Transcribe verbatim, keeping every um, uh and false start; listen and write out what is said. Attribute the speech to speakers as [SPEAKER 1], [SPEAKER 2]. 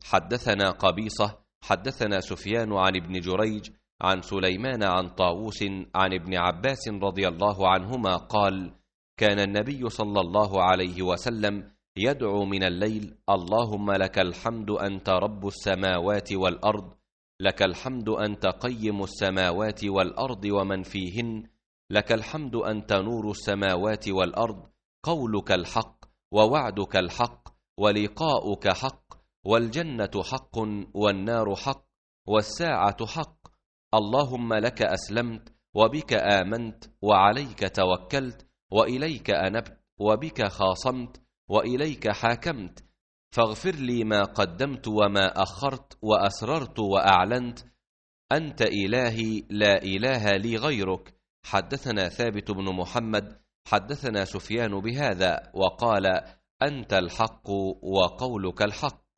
[SPEAKER 1] حدثنا قبيصة حدثنا سفيان عن ابن جريج عن سليمان عن طاووس عن ابن عباس رضي الله عنهما قال: كان النبي صلى الله عليه وسلم يدعو من الليل: اللهم لك الحمد أنت رب السماوات والأرض، لك الحمد أنت قيم السماوات والأرض ومن فيهن، لك الحمد أنت نور السماوات والأرض، قولك الحق ووعدك الحق ولقاؤك حق، والجنة حق والنار حق والساعة حق، اللهم لك أسلمت وبك آمنت وعليك توكلت وإليك أنبت وبك خاصمت وإليك حاكمت، فاغفر لي ما قدمت وما أخرت وأسررت وأعلنت، أنت إلهي لا إله لي غيرك. حدثنا ثابت بن محمد حدثنا سفيان بهذا وقال: أنت الحق وقولك الحق.